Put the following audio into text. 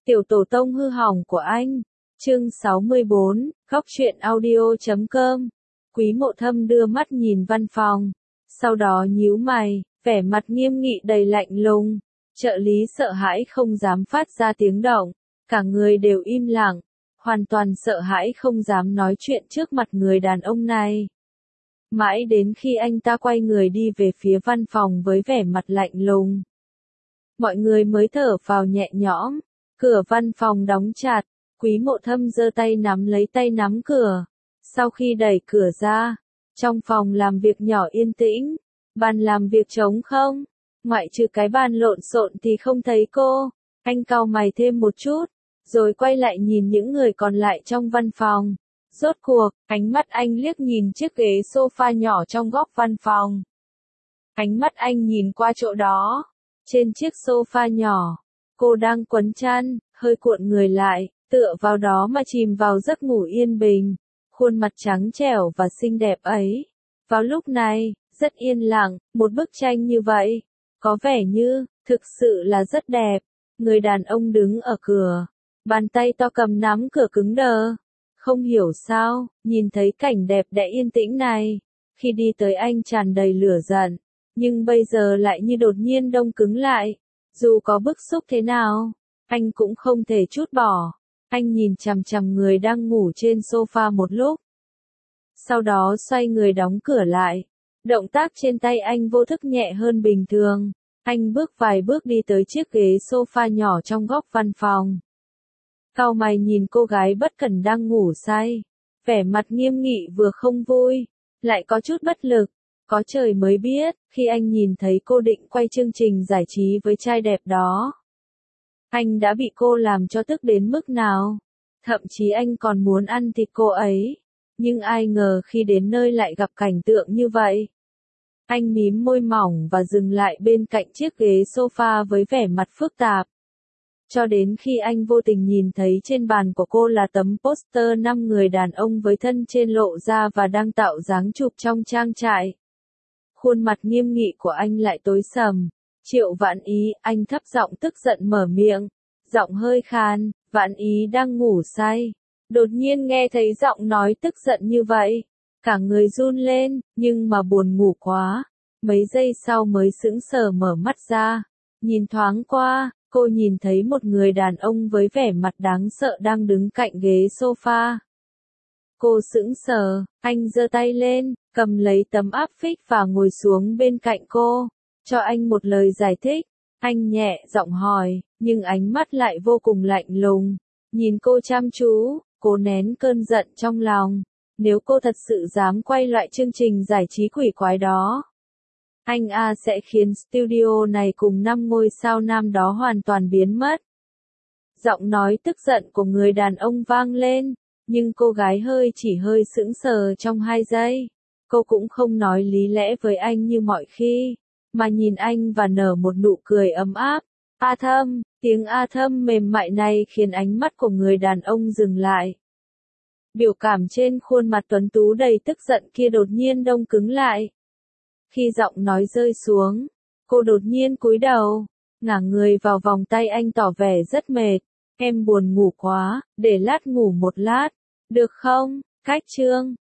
Tiểu tổ tông hư hỏng của anh. Chương 64, Góc truyện audio.com. Quý Mộ Thâm đưa mắt nhìn văn phòng, sau đó nhíu mày, vẻ mặt nghiêm nghị đầy lạnh lùng. Trợ lý sợ hãi không dám phát ra tiếng động, cả người đều im lặng, hoàn toàn sợ hãi không dám nói chuyện trước mặt người đàn ông này. Mãi đến khi anh ta quay người đi về phía văn phòng với vẻ mặt lạnh lùng, mọi người mới thở phào nhẹ nhõm. Cửa văn phòng đóng chặt, Quý Mộ Thâm giơ tay nắm lấy tay nắm cửa. Sau khi đẩy cửa ra, trong phòng làm việc nhỏ yên tĩnh, bàn làm việc trống không, ngoại trừ cái bàn lộn xộn thì không thấy cô. Anh cau mày thêm một chút, rồi quay lại nhìn những người còn lại trong văn phòng. Rốt cuộc, ánh mắt anh liếc nhìn chiếc ghế sofa nhỏ trong góc văn phòng. Ánh mắt anh nhìn qua chỗ đó, trên chiếc sofa nhỏ, cô đang quấn chăn, hơi cuộn người lại, tựa vào đó mà chìm vào giấc ngủ yên bình. Khuôn mặt trắng trẻo và xinh đẹp ấy, vào lúc này, rất yên lặng. Một bức tranh như vậy, có vẻ như, thực sự là rất đẹp. Người đàn ông đứng ở cửa, bàn tay to cầm nắm cửa cứng đờ. Không hiểu sao, nhìn thấy cảnh đẹp đẽ yên tĩnh này, khi đi tới anh tràn đầy lửa giận, nhưng bây giờ lại như đột nhiên đông cứng lại. Dù có bức xúc thế nào, anh cũng không thể trút bỏ. Anh nhìn chằm chằm người đang ngủ trên sofa một lúc, sau đó xoay người đóng cửa lại. Động tác trên tay anh vô thức nhẹ hơn bình thường. Anh bước vài bước đi tới chiếc ghế sofa nhỏ trong góc văn phòng. Cau mày nhìn cô gái bất cẩn đang ngủ say, vẻ mặt nghiêm nghị vừa không vui, lại có chút bất lực. Có trời mới biết, khi anh nhìn thấy cô định quay chương trình giải trí với trai đẹp đó, anh đã bị cô làm cho tức đến mức nào. Thậm chí anh còn muốn ăn thịt cô ấy. Nhưng ai ngờ khi đến nơi lại gặp cảnh tượng như vậy. Anh mím môi mỏng và dừng lại bên cạnh chiếc ghế sofa với vẻ mặt phức tạp. Cho đến khi anh vô tình nhìn thấy trên bàn của cô là tấm poster 5 người đàn ông với thân trên lộ ra và đang tạo dáng chụp trong trang trại. Khuôn mặt nghiêm nghị của anh lại tối sầm. Triệu Vạn Ý, anh thấp giọng tức giận mở miệng, giọng hơi khan. Vạn Ý đang ngủ say, đột nhiên nghe thấy giọng nói tức giận như vậy, cả người run lên, nhưng mà buồn ngủ quá. Mấy giây sau mới sững sờ mở mắt ra, nhìn thoáng qua, cô nhìn thấy một người đàn ông với vẻ mặt đáng sợ đang đứng cạnh ghế sofa. Cô sững sờ, anh giơ tay lên, cầm lấy tấm áp phích và ngồi xuống bên cạnh cô, cho anh một lời giải thích. Anh nhẹ giọng hỏi, nhưng ánh mắt lại vô cùng lạnh lùng, nhìn cô chăm chú. Cô nén cơn giận trong lòng. Nếu cô thật sự dám quay loại chương trình giải trí quỷ quái đó, anh sẽ khiến studio này cùng 5 ngôi sao nam đó hoàn toàn biến mất. Giọng nói tức giận của người đàn ông vang lên, nhưng cô gái chỉ hơi sững sờ trong 2 giây. Cô cũng không nói lý lẽ với anh như mọi khi, mà nhìn anh và nở một nụ cười ấm áp. A Thâm, tiếng A Thâm mềm mại này khiến ánh mắt của người đàn ông dừng lại. Biểu cảm trên khuôn mặt tuấn tú đầy tức giận kia đột nhiên đông cứng lại. Khi giọng nói rơi xuống, cô đột nhiên cúi đầu, ngả người vào vòng tay anh tỏ vẻ rất mệt. Em buồn ngủ quá, để lát ngủ một lát, được không? Cách chương